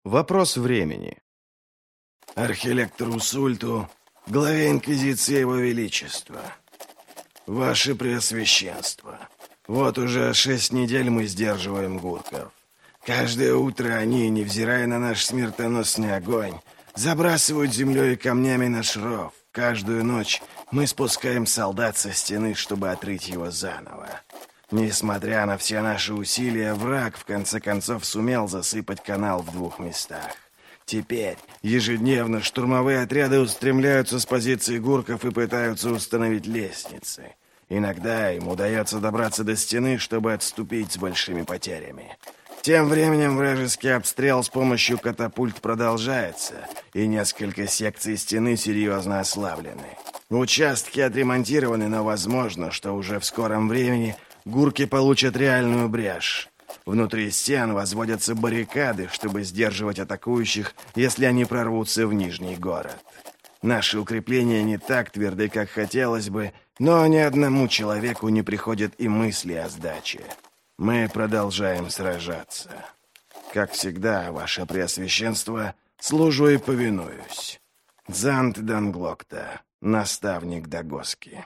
Вопрос времени. Архилектору Сульту, главе Инквизиции Его Величества. Ваше Преосвященство, вот уже 6 недель мы сдерживаем гурков. Каждое утро они, невзирая на наш смертоносный огонь, забрасывают землей и камнями наш ров. Каждую ночь мы спускаем солдат со стены, чтобы отрыть его заново. Несмотря на все наши усилия, враг в конце концов сумел засыпать канал в 2 местах. Теперь ежедневно штурмовые отряды устремляются с позиции гурков и пытаются установить лестницы. Иногда им удается добраться до стены, чтобы отступить с большими потерями. Тем временем вражеский обстрел с помощью катапульт продолжается, и несколько секций стены серьезно ослаблены. Участки отремонтированы, но возможно, что уже в скором времени гурки получат реальную брешь. Внутри стен возводятся баррикады, чтобы сдерживать атакующих, если они прорвутся в Нижний город. Наши укрепления не так тверды, как хотелось бы, но ни одному человеку не приходит и мысли о сдаче. Мы продолжаем сражаться. Как всегда, ваше Преосвященство, служу и повинуюсь. Дзант Данглокта, наставник Дагоски.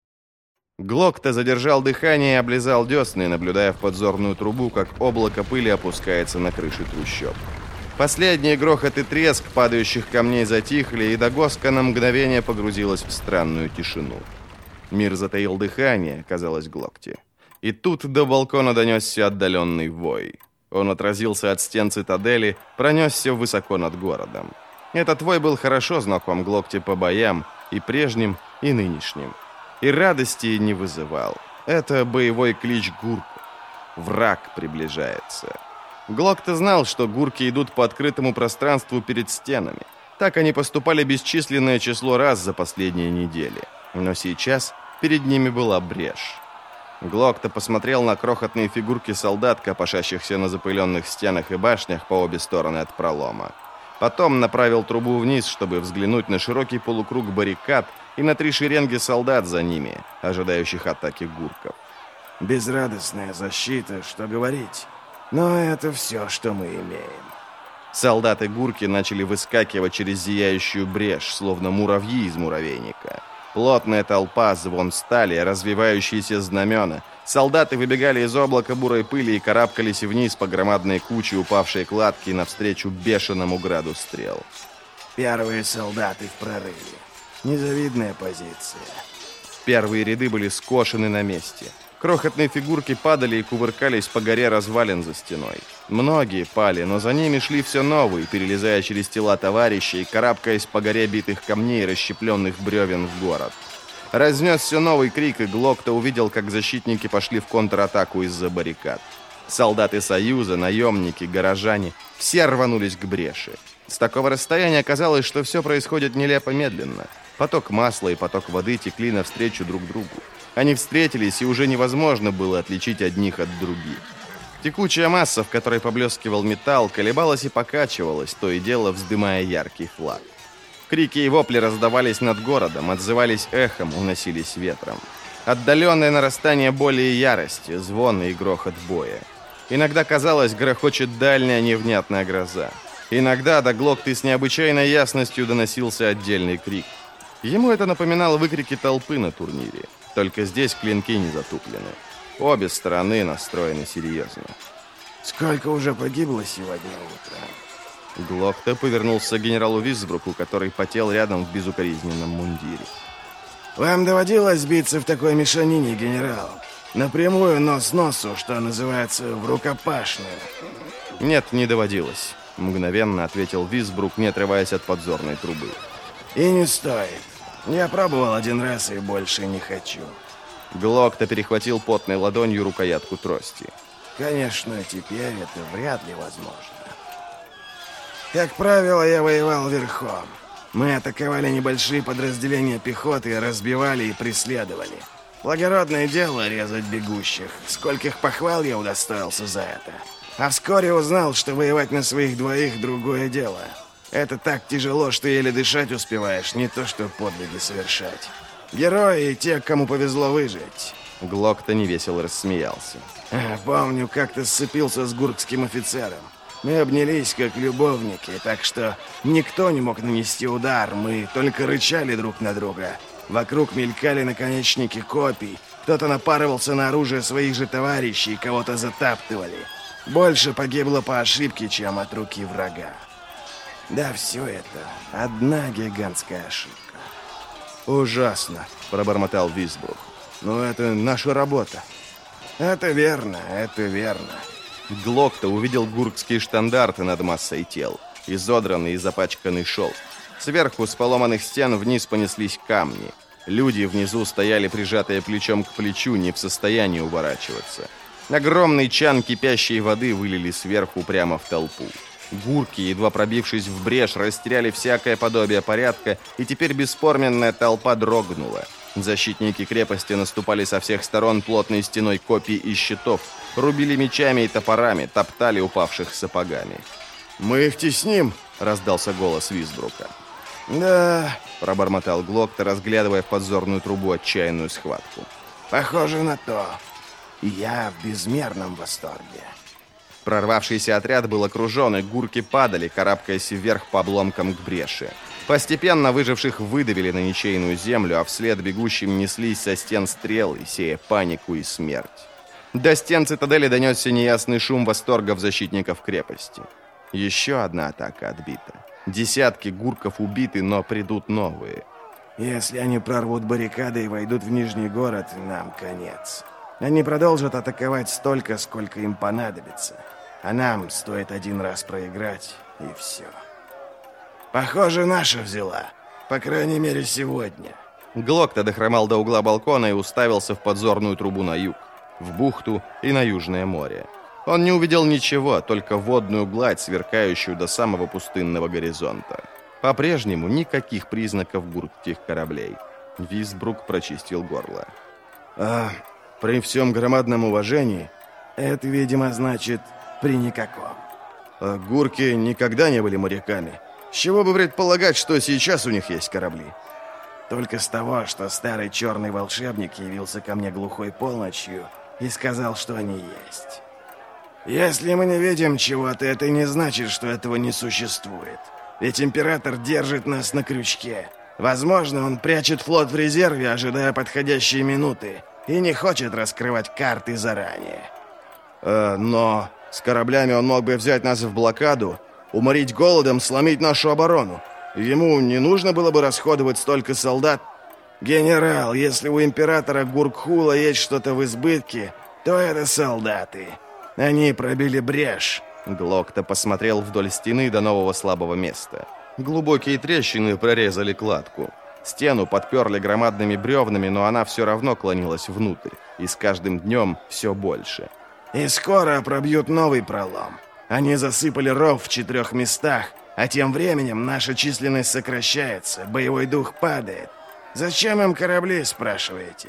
Глокта задержал дыхание и облизал десны, наблюдая в подзорную трубу, как облако пыли опускается на крыши трущоб. Последний грохот и треск падающих камней затихли, и Дагоска на мгновение погрузилась в странную тишину. Мир затаил дыхание, казалось Глокте. И тут до балкона донесся отдаленный вой. Он отразился от стен цитадели, пронесся высоко над городом. Этот вой был хорошо знаком Глокте по боям, и прежним, и нынешним. И радости не вызывал. Это боевой клич гурков. Враг приближается. Глокта знал, что гурки идут по открытому пространству перед стенами. Так они поступали бесчисленное число раз за последние недели. Но сейчас перед ними была брешь. Глокта посмотрел на крохотные фигурки солдат, копошащихся на запыленных стенах и башнях по обе стороны от пролома. Потом направил трубу вниз, чтобы взглянуть на широкий полукруг баррикад и на 3 шеренги солдат за ними, ожидающих атаки гурков. Безрадостная защита, что говорить. Но это все, что мы имеем. Солдаты-гурки начали выскакивать через зияющую брешь, словно муравьи из муравейника. Плотная толпа, звон стали, развивающиеся знамена. Солдаты выбегали из облака бурой пыли и карабкались вниз по громадной куче упавшей кладки навстречу бешеному граду стрел. Первые солдаты в прорыве. Незавидная позиция. Первые ряды были скошены на месте. Крохотные фигурки падали и кувыркались по горе развалин за стеной. Многие пали, но за ними шли все новые, перелезая через тела товарищей, карабкаясь по горе битых камней, расщепленных бревен в город. Разнесся новый крик, и Глокта увидел, как защитники пошли в контратаку из-за баррикад. Солдаты Союза, наемники, горожане — все рванулись к бреши. С такого расстояния казалось, что все происходит нелепо медленно. Поток масла и поток воды текли навстречу друг другу. Они встретились, и уже невозможно было отличить одних от других. Текучая масса, в которой поблескивал металл, колебалась и покачивалась, то и дело вздымая яркий флаг. Крики и вопли раздавались над городом, отзывались эхом, уносились ветром. Отдаленное нарастание боли и ярости, звон и грохот боя. Иногда, казалось, грохочет дальняя невнятная гроза. Иногда до Глокты с необычайной ясностью доносился отдельный крик. Ему это напоминало выкрики толпы на турнире. Только здесь клинки не затуплены. Обе стороны настроены серьезно. Сколько уже погибло сегодня утром? Глокта повернулся к генералу Висбруку, который потел рядом в безукоризненном мундире. Вам доводилось биться в такой мешанине, генерал? Напрямую, нос к носу, что называется, в рукопашную? Нет, не доводилось, мгновенно ответил Висбрук, не отрываясь от подзорной трубы. И не стоит. Я пробовал 1 раз и больше не хочу. Глокта перехватил потной ладонью рукоятку трости. Конечно, теперь это вряд ли возможно. Как правило, я воевал верхом. Мы атаковали небольшие подразделения пехоты, разбивали и преследовали. Благородное дело резать бегущих. Скольких похвал я удостоился за это. А вскоре узнал, что воевать на своих двоих — другое дело. Это так тяжело, что еле дышать успеваешь, не то что подвиги совершать. Герои и те, кому повезло выжить. Глокта невесело рассмеялся. Помню, как-то сцепился с гуркским офицером. Мы обнялись как любовники, так что никто не мог нанести удар, мы только рычали друг на друга. Вокруг мелькали наконечники копий, кто-то напарывался на оружие своих же товарищей, кого-то затаптывали. Больше погибло по ошибке, чем от руки врага. Да, все это одна гигантская ошибка. «Ужасно», — пробормотал Висбрук. «Но это наша работа». Это верно, это верно. Глокта увидел гуркские штандарты над массой тел, изодранный и запачканный шелк. Сверху с поломанных стен вниз понеслись камни. Люди внизу стояли, прижатые плечом к плечу, не в состоянии уворачиваться. Огромный чан кипящей воды вылили сверху прямо в толпу. Гурки, едва пробившись в брешь, растеряли всякое подобие порядка, и теперь бесформенная толпа дрогнула. Защитники крепости наступали со всех сторон плотной стеной копий и щитов, рубили мечами и топорами, топтали упавших сапогами. «Мы их тесним!» — раздался голос Висбрука. «Да...» — пробормотал Глокта, разглядывая в подзорную трубу отчаянную схватку. «Похоже на то. Я в безмерном восторге». Прорвавшийся отряд был окружен, и гурки падали, карабкаясь вверх по обломкам к бреши. Постепенно выживших выдавили на ничейную землю, а вслед бегущим неслись со стен стрелы, сея панику и смерть. До стен цитадели донесся неясный шум восторгов защитников крепости. Еще одна атака отбита. Десятки гурков убиты, но придут новые. «Если они прорвут баррикады и войдут в Нижний город, нам конец. Они продолжат атаковать столько, сколько им понадобится. А нам стоит один раз проиграть, и все. Похоже, наша взяла. По крайней мере, сегодня». Глокта дохромал до угла балкона и уставился в подзорную трубу на юг, в бухту и на Южное море. Он не увидел ничего, только водную гладь, сверкающую до самого пустынного горизонта. По-прежнему никаких признаков гуркских кораблей. Висбрук прочистил горло. При всем громадном уважении, это, видимо, значит при никаком. Гурки никогда не были моряками. С чего бы предполагать, что сейчас у них есть корабли? Только с того, что старый черный волшебник явился ко мне глухой полночью и сказал, что они есть. Если мы не видим чего-то, это не значит, что этого не существует. Ведь император держит нас на крючке. Возможно, он прячет флот в резерве, ожидая подходящие минуты, и не хочет раскрывать карты заранее. Но с кораблями он мог бы взять нас в блокаду, уморить голодом, сломить нашу оборону. Ему не нужно было бы расходовать столько солдат. Генерал, если у императора Гуркхула есть что-то в избытке, то это солдаты. Они пробили брешь. Глокта посмотрел вдоль стены до нового слабого места. Глубокие трещины прорезали кладку. Стену подперли громадными бревнами, но она все равно клонилась внутрь, и с каждым днем все больше. И скоро пробьют новый пролом. Они засыпали ров в 4 местах, а тем временем наша численность сокращается, боевой дух падает. Зачем им корабли, спрашиваете?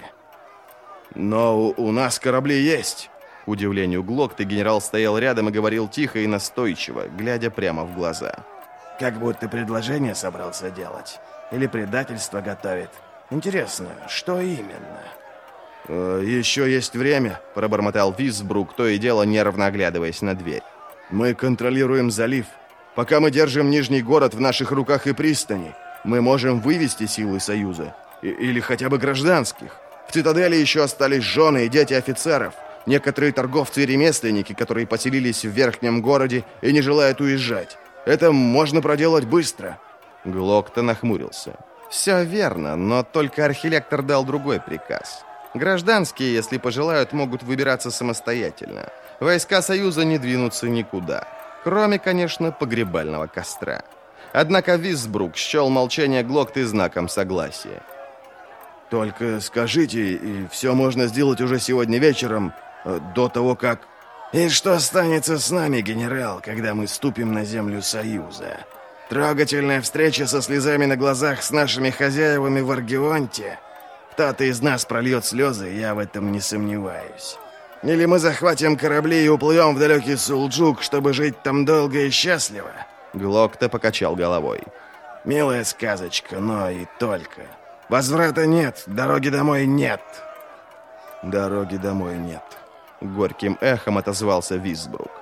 Но у нас корабли есть. К удивлению Глокта, генерал стоял рядом и говорил тихо и настойчиво, глядя прямо в глаза. Как будто предложение собрался делать. Или предательство готовит. Интересно, что именно? «Еще есть время», — пробормотал Висбрук, то и дело нервно оглядываясь на дверь. «Мы контролируем залив. Пока мы держим Нижний город в наших руках и пристани, мы можем вывести силы Союза. Или хотя бы гражданских. В цитадели еще остались жены и дети офицеров. Некоторые торговцы и ремесленники, которые поселились в верхнем городе и не желают уезжать. Это можно проделать быстро». Глокта нахмурился. «Все верно, но только архилектор дал другой приказ. Гражданские, если пожелают, могут выбираться самостоятельно. Войска Союза не двинутся никуда. Кроме, конечно, погребального костра». Однако Висбрук счел молчание Глокты знаком согласия. «Только скажите, и все можно сделать уже сегодня вечером, до того, как...» «И что останется с нами, генерал, когда мы ступим на землю Союза? Трогательная встреча со слезами на глазах с нашими хозяевами в Аргионте? Кто-то из нас прольет слезы, я в этом не сомневаюсь. Или мы захватим корабли и уплывем в далекий Сулджук, чтобы жить там долго и счастливо?» Глокта покачал головой. «Милая сказочка, но и только. Возврата нет, дороги домой нет». «Дороги домой нет», — горьким эхом отозвался Висбрук.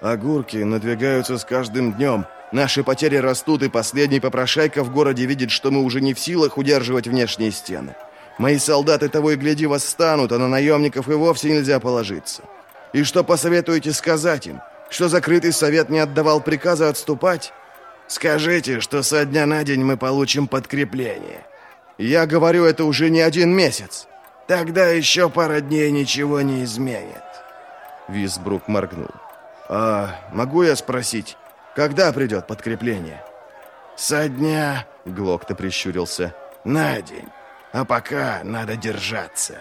Огурки надвигаются с каждым днем. Наши потери растут, и последний попрошайка в городе видит, что мы уже не в силах удерживать внешние стены. Мои солдаты того и гляди восстанут, а на наемников и вовсе нельзя положиться. И что посоветуете сказать им? Что закрытый совет не отдавал приказа отступать? Скажите, что со дня на день мы получим подкрепление. Я говорю это уже не 1 месяц. Тогда еще пара дней ничего не изменит. Висбрук моргнул. А могу я спросить, когда придет подкрепление? Со дня, Глокта прищурился, на день. А пока надо держаться.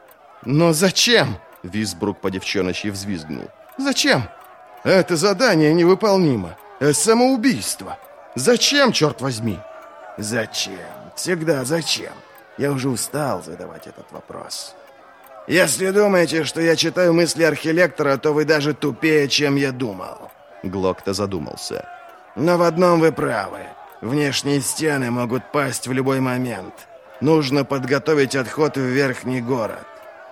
Но зачем? Висбрук по девчоночьи взвизгнул. Зачем? Это задание невыполнимо. Это самоубийство. Зачем, черт возьми? Зачем? Всегда зачем? Я уже устал задавать этот вопрос. Если думаете, что я читаю мысли архилектора, то вы даже тупее, чем я думал. Глокта задумался. Но в одном вы правы. Внешние стены могут пасть в любой момент. Нужно подготовить отход в верхний город.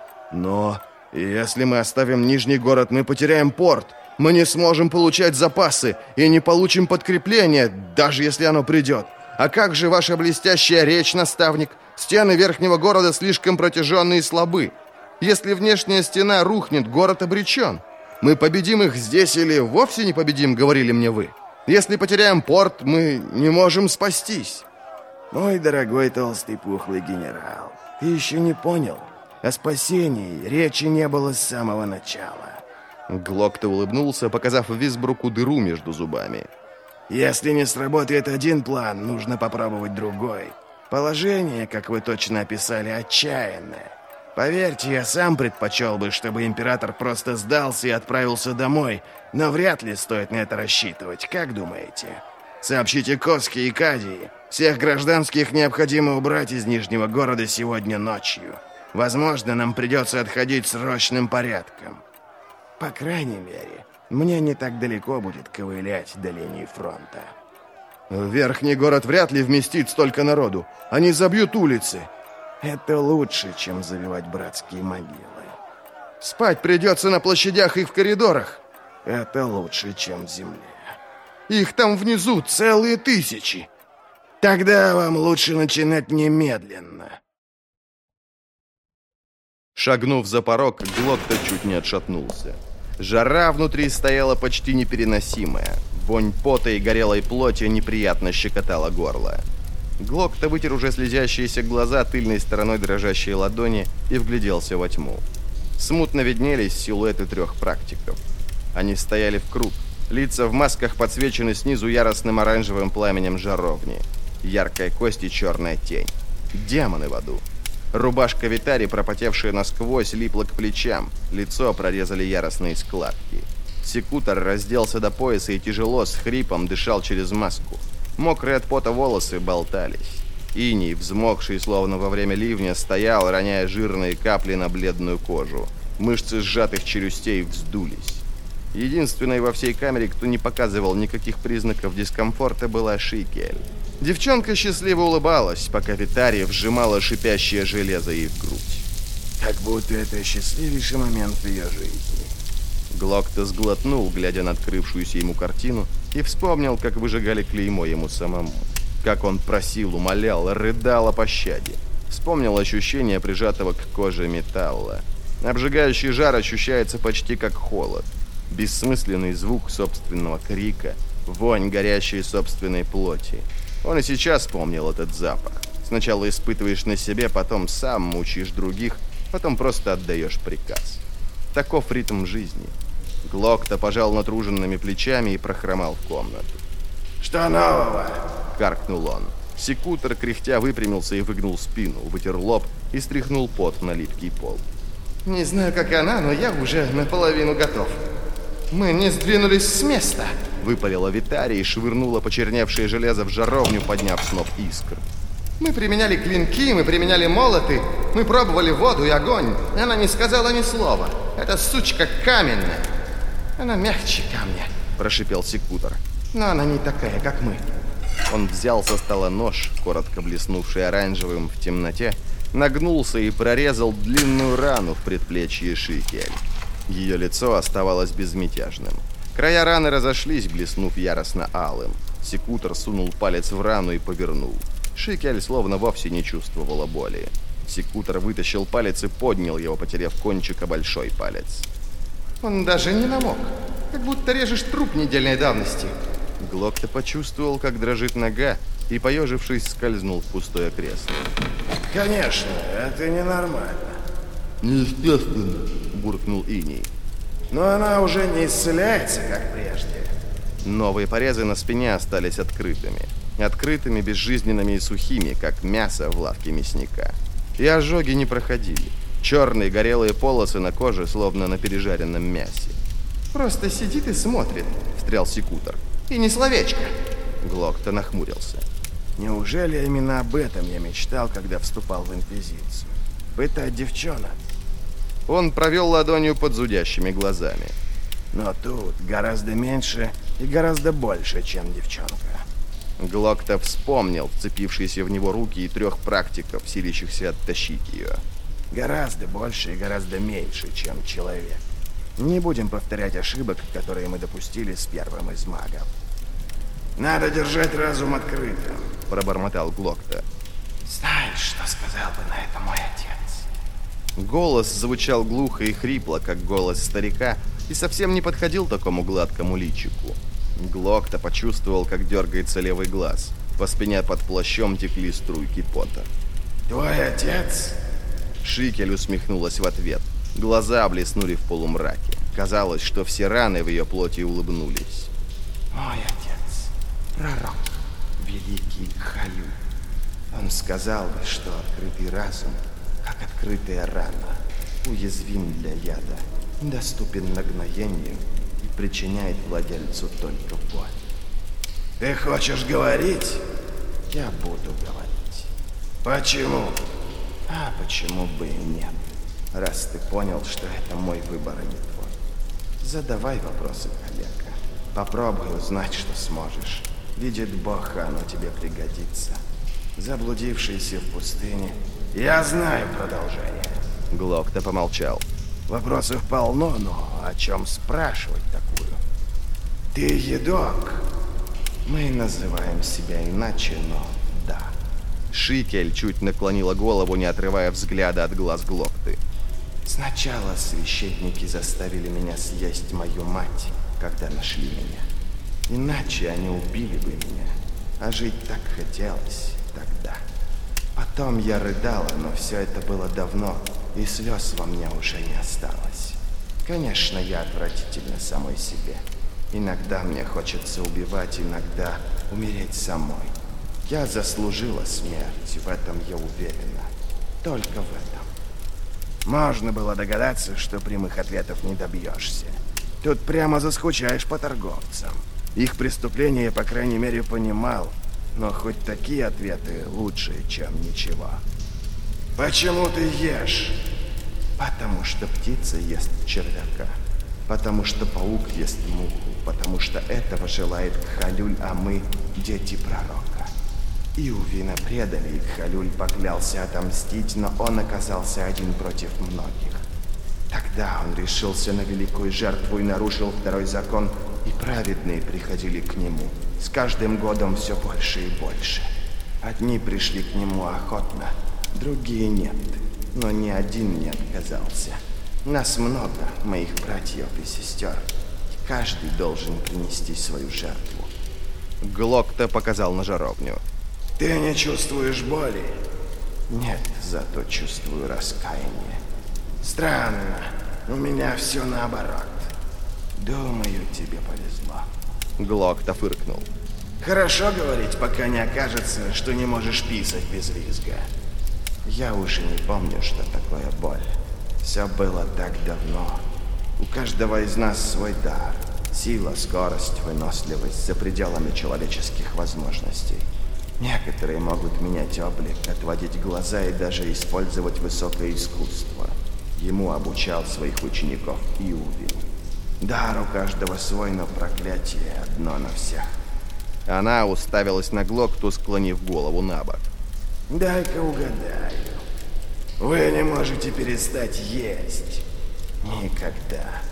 Но если мы оставим нижний город, мы потеряем порт. Мы не сможем получать запасы и не получим подкрепление, даже если оно придет. А как же ваша блестящая речь, наставник? Стены верхнего города слишком протяженные и слабы. Если внешняя стена рухнет, город обречен. Мы победим их здесь или вовсе не победим, говорили мне вы. Если потеряем порт, мы не можем спастись. Мой дорогой толстый пухлый генерал, ты еще не понял. О спасении речи не было с самого начала. Глокта улыбнулся, показав Висбруку дыру между зубами. Если не сработает один план, нужно попробовать другой. Положение, как вы точно описали, отчаянное. Поверьте, я сам предпочел бы, чтобы император просто сдался и отправился домой, но вряд ли стоит на это рассчитывать, как думаете? Сообщите Коске и Кадии. Всех гражданских необходимо убрать из Нижнего города сегодня ночью. Возможно, нам придется отходить срочным порядком. По крайней мере, мне не так далеко будет ковылять до линии фронта. Верхний город вряд ли вместит столько народу. Они забьют улицы. Это лучше, чем завивать братские могилы. Спать придется на площадях и в коридорах. Это лучше, чем в земле. Их там внизу целые тысячи. Тогда вам лучше начинать немедленно. Шагнув за порог, Глокта чуть не отшатнулся. Жара внутри стояла почти непереносимая. Вонь пота и горелой плоти неприятно щекотала горло. Глокта вытер уже слезящиеся глаза тыльной стороной дрожащей ладони и вгляделся во тьму. Смутно виднелись силуэты 3 практиков. Они стояли в круг. Лица в масках подсвечены снизу яростным оранжевым пламенем жаровни. Яркая кость и черная тень. Демоны в аду. Рубашка Витари, пропотевшая насквозь, липла к плечам. Лицо прорезали яростные складки. Секутор разделся до пояса и тяжело, с хрипом, дышал через маску. Мокрые от пота волосы болтались. Иней, взмокший, словно во время ливня, стоял, роняя жирные капли на бледную кожу. Мышцы сжатых челюстей вздулись. Единственной во всей камере, кто не показывал никаких признаков дискомфорта, была Шикель. Девчонка счастливо улыбалась, пока Витари вжимала шипящее железо ей в грудь. Как будто это счастливейший момент в ее жизни. Глокта сглотнул, глядя на открывшуюся ему картину, и вспомнил, как выжигали клеймо ему самому. Как он просил, умолял, рыдал о пощаде. Вспомнил ощущение прижатого к коже металла. Обжигающий жар ощущается почти как холод. Бессмысленный звук собственного крика, вонь горящей собственной плоти. Он и сейчас помнил этот запах. Сначала испытываешь на себе, потом сам мучаешь других, потом просто отдаешь приказ. Таков ритм жизни. Глокта пожал натруженными плечами и прохромал в комнату. «Что нового?» — каркнул он. Секутор, кряхтя, выпрямился и выгнул спину, вытер лоб и стряхнул пот на липкий пол. «Не знаю, как она, но я уже наполовину готов. Мы не сдвинулись с места!» — выпалила Витари и швырнула почерневшее железо в жаровню, подняв сноп искр. «Мы применяли клинки, мы применяли молоты, мы пробовали воду и огонь. Она не сказала ни слова. Эта сучка каменная. Она мягче камня», — прошипел Секутор. «Но она не такая, как мы». Он взял со стола нож, коротко блеснувший оранжевым в темноте, нагнулся и прорезал длинную рану в предплечье Шикель. Ее лицо оставалось безмятежным. Края раны разошлись, блеснув яростно алым. Секутор сунул палец в рану и повернул. Шикель словно вовсе не чувствовала боли. Секутор вытащил палец и поднял его, потеряв кончик о большой палец. Он даже не намок, как будто режешь труп недельной давности. Глокта почувствовал, как дрожит нога, и, поежившись, скользнул в пустое кресло. Конечно, это ненормально. «Естественно», — буркнул Иней. Но она уже не исцеляется, как прежде. Новые порезы на спине остались открытыми. Открытыми, безжизненными и сухими, как мясо в лавке мясника. И ожоги не проходили. Черные горелые полосы на коже, словно на пережаренном мясе. Просто сидит и смотрит, встрял Секутор. И ни словечко. Глокта нахмурился. Неужели именно об этом я мечтал, когда вступал в Инквизицию? Пытать девчонок? Он провел ладонью под зудящими глазами. Но тут гораздо меньше и гораздо больше, чем девчонка. Глокта вспомнил вцепившиеся в него руки и 3 практиков, силящихся оттащить ее. Гораздо больше и гораздо меньше, чем человек. Не будем повторять ошибок, которые мы допустили с первым из магов. Надо держать разум открытым, пробормотал Глокта. Знаешь, что сказал бы на это мой отец? Голос звучал глухо и хрипло, как голос старика, и совсем не подходил такому гладкому личику. Глокта почувствовал, как дергается левый глаз. По спине под плащом текли струйки пота. Твой отец? Шикель усмехнулась в ответ. Глаза блеснули в полумраке. Казалось, что все раны в ее плоти улыбнулись. Мой отец, пророк, великий Кхалюль. Он сказал бы, что открытый разум, как открытая рана, уязвим для яда, доступен нагноению и причиняет владельцу только боль. Ты хочешь говорить? Я буду говорить. Почему? А почему бы и нет? Раз ты понял, что это мой выбор, а не твой. Задавай вопросы, коллега. Попробуй узнать, что сможешь. Видит Бог, оно тебе пригодится. Заблудившийся в пустыне. Я знаю продолжение. Глокта помолчал. Вопросов полно, но о чем спрашивать такую? Ты едок. Мы называем себя иначе, но да. Шикель чуть наклонила голову, не отрывая взгляда от глаз Глокты. Сначала священники заставили меня съесть мою мать, когда нашли меня. Иначе они убили бы меня. А жить так хотелось тогда. Потом я рыдала, но все это было давно, и слез во мне уже не осталось. Конечно, я отвратительна самой себе. Иногда мне хочется убивать, иногда умереть самой. Я заслужила смерть, в этом я уверена. Только в этом. Можно было догадаться, что прямых ответов не добьешься. Тут прямо заскучаешь по торговцам. Их преступления я, по крайней мере, понимал. Но хоть такие ответы лучше, чем ничего. Почему ты ешь? Потому что птица ест червяка. Потому что паук ест муху. Потому что этого желает Кхалюль, а мы дети пророка. Иувина предали, и Кхалюль поклялся отомстить, но он оказался один против многих. Тогда он решился на великую жертву и нарушил второй закон, и праведные приходили к нему. С каждым годом все больше и больше. Одни пришли к нему охотно, другие нет. Но ни один не отказался. Нас много, моих братьев и сестер. И каждый должен принести свою жертву. Глокта показал на жаровню. Ты не чувствуешь боли? Нет, зато чувствую раскаяние. Странно. У меня все наоборот. Думаю, тебе повезло. Глокта фыркнул. Хорошо говорить, пока не окажется, что не можешь писать без визга. Я уже не помню, что такое боль. Все было так давно. У каждого из нас свой дар. Сила, скорость, выносливость за пределами человеческих возможностей. Некоторые могут менять облик, отводить глаза и даже использовать высокое искусство. Ему обучал своих учеников Иувин. Дар у каждого свой, но проклятие одно на всех. Она уставилась на Глокту, склонив голову на бок. Дай-ка угадаю. Вы не можете перестать есть. Никогда.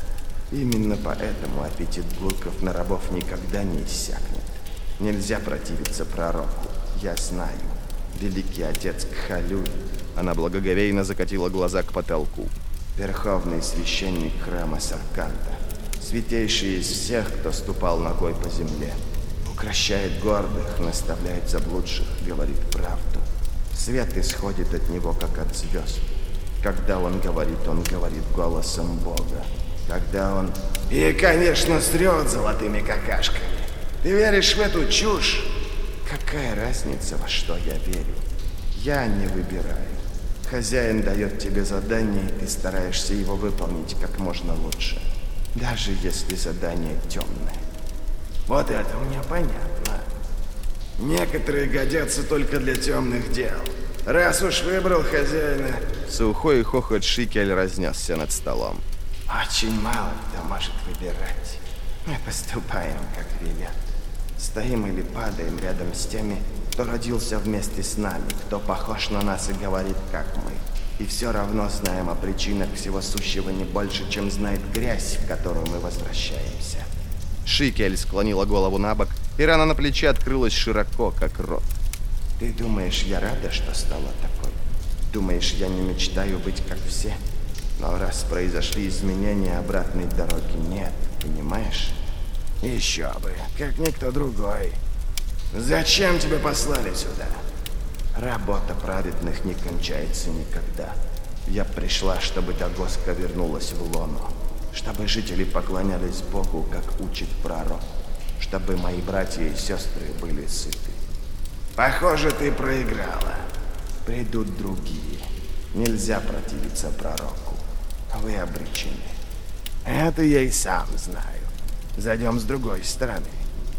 Именно поэтому аппетит гурков на рабов никогда не иссякнет. Нельзя противиться пророку. Я знаю. Великий отец Кхалюль. Она благоговейно закатила глаза к потолку. Верховный священник храма Сарканда. Святейший из всех, кто ступал ногой по земле. Укращает гордых, наставляет заблудших, говорит правду. Свет исходит от него, как от звезд. Когда он говорит голосом Бога. Когда он... И, конечно, срет золотыми какашками. Ты веришь в эту чушь? Какая разница, во что я верю? Я не выбираю. Хозяин дает тебе задание, и ты стараешься его выполнить как можно лучше. Даже если задание темное. Вот это мне понятно. Некоторые годятся только для темных дел. Раз уж выбрал хозяина... Сухой хохот Шикель разнесся над столом. Очень мало кто может выбирать. Мы поступаем, как велят. Стоим или падаем рядом с теми, кто родился вместе с нами, кто похож на нас и говорит, как мы. И все равно знаем о причинах всего сущего не больше, чем знает грязь, в которую мы возвращаемся. Шикель склонила голову на бок, и рана на плече открылась широко, как рот. Ты думаешь, я рада, что стала такой? Думаешь, я не мечтаю быть как все? Но раз произошли изменения, обратной дороги нет, понимаешь? Еще бы, как никто другой. Зачем тебя послали сюда? Работа праведных не кончается никогда. Я пришла, чтобы Дагоска вернулась в лоно. Чтобы жители поклонялись Богу, как учит пророк. Чтобы мои братья и сестры были сыты. Похоже, ты проиграла. Придут другие. Нельзя противиться пророку. Вы обречены. Это я и сам знаю. Зайдем с другой стороны.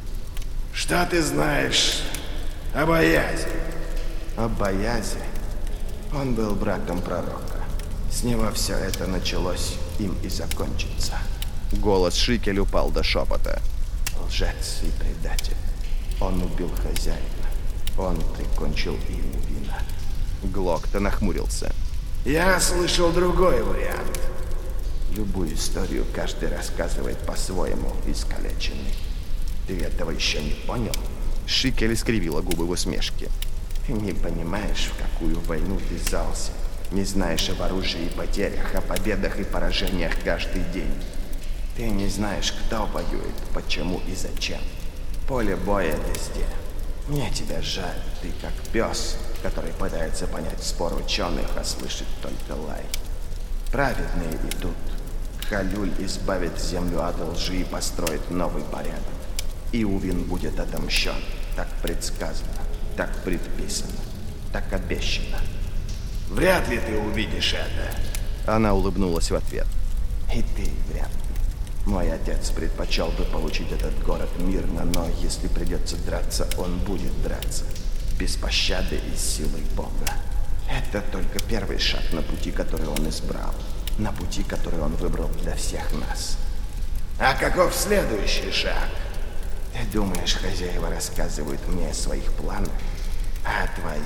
Что ты знаешь о Боязе? О Боязе? Он был братом пророка. С него все это началось, им и закончится. Голос Шикель упал до шепота. Лжец и предатель. Он убил хозяина. Он прикончил Иувина. Глокта нахмурился. Я слышал другой вариант. Любую историю каждый рассказывает по-своему, искалеченный. Ты этого еще не понял? Шикель скривила губы в усмешке. Ты не понимаешь, в какую войну ты ввязался. Не знаешь об оружии и потерях, о победах и поражениях каждый день. Ты не знаешь, кто воюет, почему и зачем. Поле боя везде. Мне тебя жаль, ты как пес, который пытается понять спор ученых, а слышит только лай. Праведные идут. Кхалюль избавит землю от лжи и построит новый порядок. Иувин будет отомщен. Так предсказано, так предписано, так обещано. Вряд ли ты увидишь это. Она улыбнулась в ответ. И ты вряд ли. Мой отец предпочел бы получить этот город мирно, но если придется драться, он будет драться. Без пощады и силой Бога. Это только первый шаг на пути, который он избрал. На пути, который он выбрал для всех нас. А каков следующий шаг? Ты думаешь, хозяева рассказывают мне о своих планах? А твои?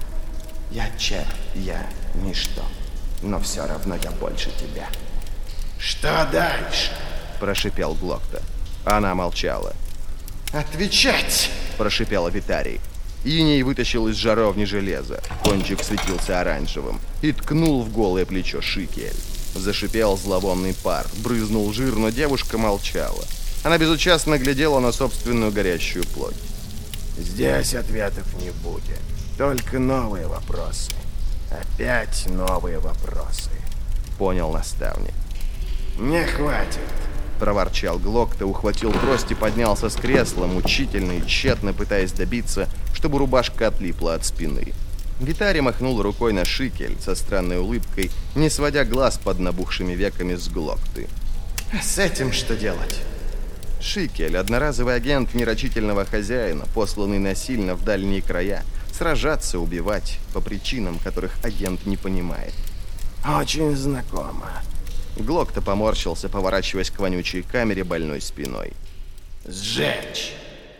Я червь, я ничто. Но все равно я больше тебя. Что дальше? Прошипел Глокта. Она молчала. Отвечать! Прошипела Витарий. Иней вытащил из жаровни железо. Кончик светился оранжевым и ткнул в голое плечо Шикель. Зашипел зловонный пар, брызнул жир, но девушка молчала. Она безучастно глядела на собственную горящую плоть. Здесь ответов не будет. Только новые вопросы. Опять новые вопросы. Понял наставник. Не хватит. Проворчал Глокта, ухватил трость и поднялся с кресла, мучительно и тщетно пытаясь добиться, чтобы рубашка отлипла от спины. Витарий махнул рукой на Шикель со странной улыбкой, не сводя глаз под набухшими веками с Глокты. С этим что делать? Шикель, одноразовый агент нерочительного хозяина, посланный насильно в дальние края, сражаться, убивать, по причинам, которых агент не понимает. Очень знакомо. Глокта поморщился, поворачиваясь к вонючей камере больной спиной. Сжечь!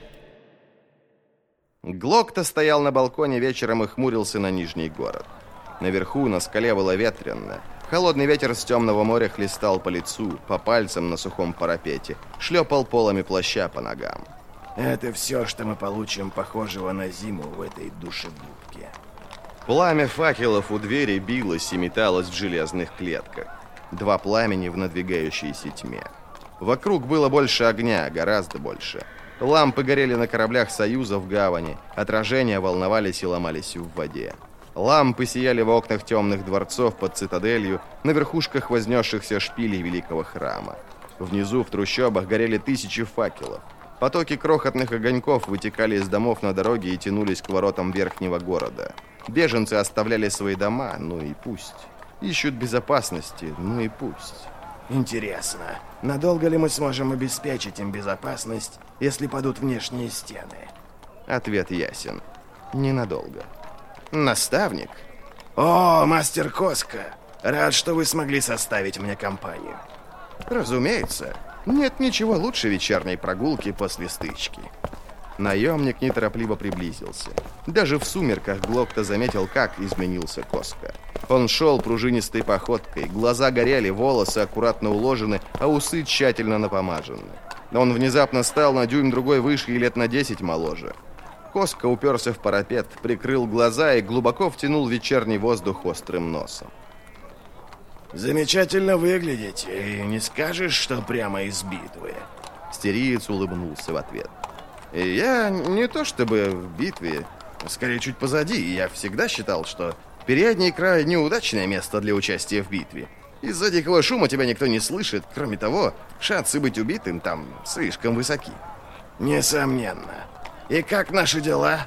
Глокта стоял на балконе вечером и хмурился на Нижний город. Наверху, на скале было ветрено. Холодный ветер с темного моря хлестал по лицу, по пальцам на сухом парапете, шлепал полами плаща по ногам. Это все, что мы получим похожего на зиму в этой душегубке. Пламя факелов у двери билось и металось в железных клетках. Два пламени в надвигающейся тьме. Вокруг было больше огня, гораздо больше. Лампы горели на кораблях Союза в гавани, отражения волновались и ломались в воде. Лампы сияли в окнах темных дворцов под цитаделью, на верхушках вознесшихся шпилей великого храма. Внизу в трущобах горели тысячи факелов. Потоки крохотных огоньков вытекали из домов на дороге и тянулись к воротам верхнего города. Беженцы оставляли свои дома, ну и пусть. Ищут безопасности, ну и пусть. Интересно, надолго ли мы сможем обеспечить им безопасность, если падут внешние стены? Ответ ясен. Ненадолго. Наставник? О, мастер Коска! Рад, что вы смогли составить мне компанию. Разумеется. Нет ничего лучше вечерней прогулки после стычки. Наемник неторопливо приблизился. Даже в сумерках Глокта заметил, как изменился Коска. Он шел пружинистой походкой, глаза горели, волосы аккуратно уложены, а усы тщательно напомажены. Он внезапно стал на дюйм другой выше и лет на 10 моложе. Коска уперся в парапет, прикрыл глаза и глубоко втянул вечерний воздух острым носом. Замечательно выглядите, и не скажешь, что прямо из битвы. Стериец улыбнулся в ответ. Я не то чтобы в битве, скорее чуть позади. Я всегда считал, что передний край неудачное место для участия в битве. Из-за дикого шума тебя никто не слышит. Кроме того, шансы быть убитым там слишком высоки. Несомненно. И как наши дела?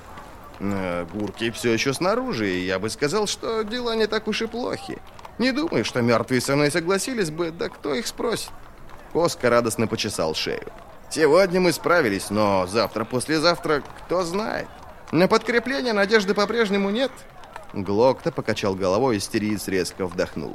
Гурки все еще снаружи, и я бы сказал, что дела не так уж и плохи. Не думаю, что мертвые со мной согласились бы, да кто их спросит? Коска радостно почесал шею. Сегодня мы справились, но завтра-послезавтра кто знает. На подкрепление надежды по-прежнему нет. Глокта покачал головой, и стериец резко вдохнул.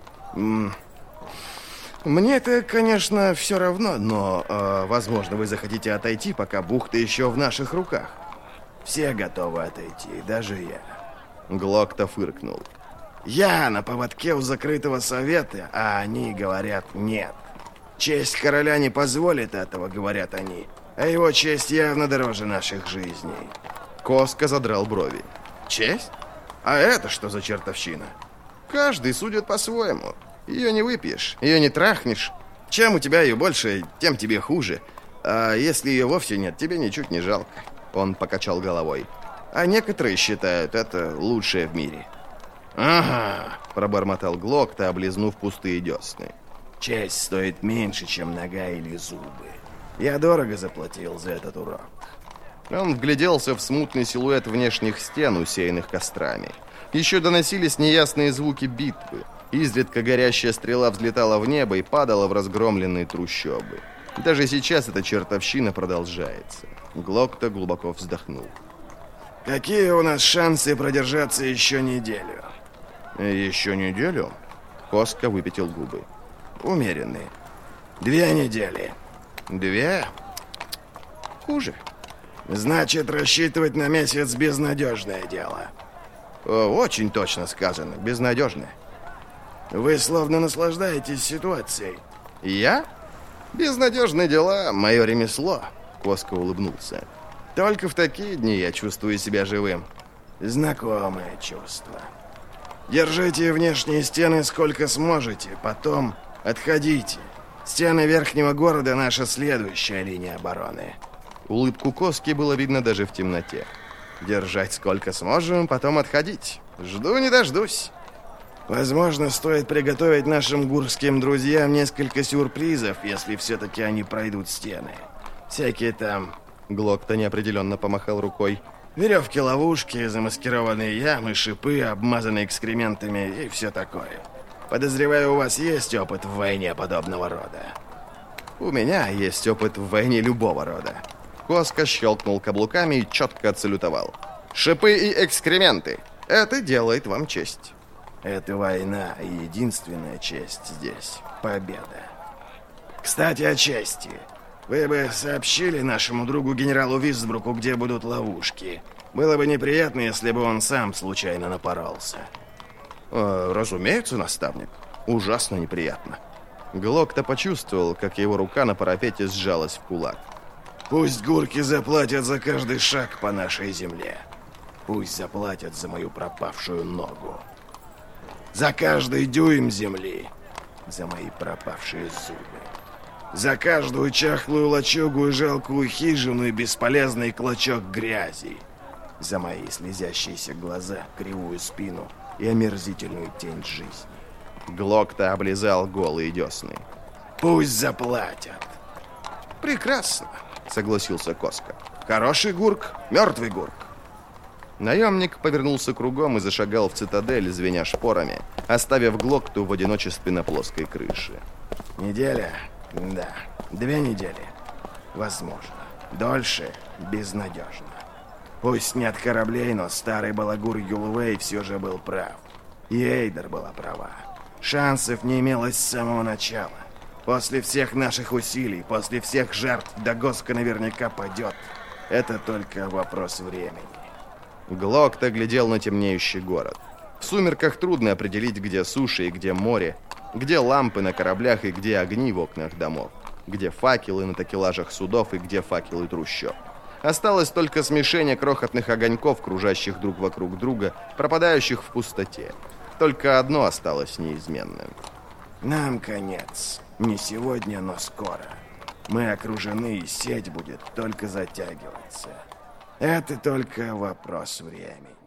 Мне-то, конечно, все равно, но, возможно, вы захотите отойти, пока бухта еще в наших руках. Все готовы отойти, даже я. Глокта фыркнул. Я на поводке у закрытого совета, а они говорят нет. Честь короля не позволит этого, говорят они. А его честь явно дороже наших жизней. Коска задрал брови. Честь? А это что за чертовщина? Каждый судит по-своему. Ее не выпьешь, ее не трахнешь. Чем у тебя ее больше, тем тебе хуже. А если ее вовсе нет, тебе ничуть не жалко. Он покачал головой. А некоторые считают это лучшее в мире. Ага, пробормотал Глокта, облизнув пустые десны. Честь стоит меньше, чем нога или зубы. Я дорого заплатил за этот урок. Он вгляделся в смутный силуэт внешних стен, усеянных кострами. Еще доносились неясные звуки битвы. Изредка горящая стрела взлетала в небо и падала в разгромленные трущобы. Даже сейчас эта чертовщина продолжается. Глокта глубоко вздохнул. Какие у нас шансы продержаться еще неделю? Еще неделю? Коска выпятил губы. Умеренные. 2 недели. 2? Хуже. Значит, рассчитывать на месяц безнадежное дело. Очень точно сказано, безнадежное. Вы словно наслаждаетесь ситуацией. Я? Безнадежные дела — мое ремесло. Коска улыбнулся. Только в такие дни я чувствую себя живым. Знакомое чувство. Держите внешние стены сколько сможете, потом отходите. Стены верхнего города — наша следующая линия обороны. Улыбку Коски было видно даже в темноте. Держать сколько сможем, потом отходить. Жду не дождусь. Возможно, стоит приготовить нашим гурским друзьям несколько сюрпризов, если все-таки они пройдут стены. Всякие там... Глокта неопределенно помахал рукой. Веревки-ловушки, замаскированные ямы, шипы, обмазанные экскрементами и все такое. Подозреваю, у вас есть опыт в войне подобного рода. У меня есть опыт в войне любого рода. Коска щелкнул каблуками и четко отсалютовал. Шипы и экскременты. Это делает вам честь. Это война, и единственная честь здесь — победа. Кстати, о чести. Вы бы сообщили нашему другу генералу Висбруку, где будут ловушки. Было бы неприятно, если бы он сам случайно напоролся. Разумеется, наставник. Ужасно неприятно. Глок-то почувствовал, как его рука на парапете сжалась в кулак. Пусть гурки заплатят за каждый шаг по нашей земле. Пусть заплатят за мою пропавшую ногу. За каждый дюйм земли. За мои пропавшие зубы. За каждую чахлую лачугу и жалкую хижину и бесполезный клочок грязи. За мои слезящиеся глаза, кривую спину и омерзительную тень жизни. Глок-то облизал голые десны. Пусть заплатят. Прекрасно, согласился Коска. Хороший гурк, мертвый гурк. Наемник повернулся кругом и зашагал в цитадель, звеня шпорами, оставив Глокту в одиночестве на плоской крыше. Неделя? Да. 2 недели. Возможно. Дольше безнадежно. Пусть нет кораблей, но старый балагур Юлвей все же был прав. И Эйдер была права. Шансов не имелось с самого начала. После всех наших усилий, после всех жертв, Дагоска наверняка падет. Это только вопрос времени. Глок-то глядел на темнеющий город. В сумерках трудно определить, где суша и где море, где лампы на кораблях и где огни в окнах домов, где факелы на такелажах судов и где факелы трущоб. Осталось только смешение крохотных огоньков, кружащих друг вокруг друга, пропадающих в пустоте. Только одно осталось неизменным. Нам конец. Не сегодня, но скоро. Мы окружены, и сеть будет только затягиваться. Это только вопрос времени.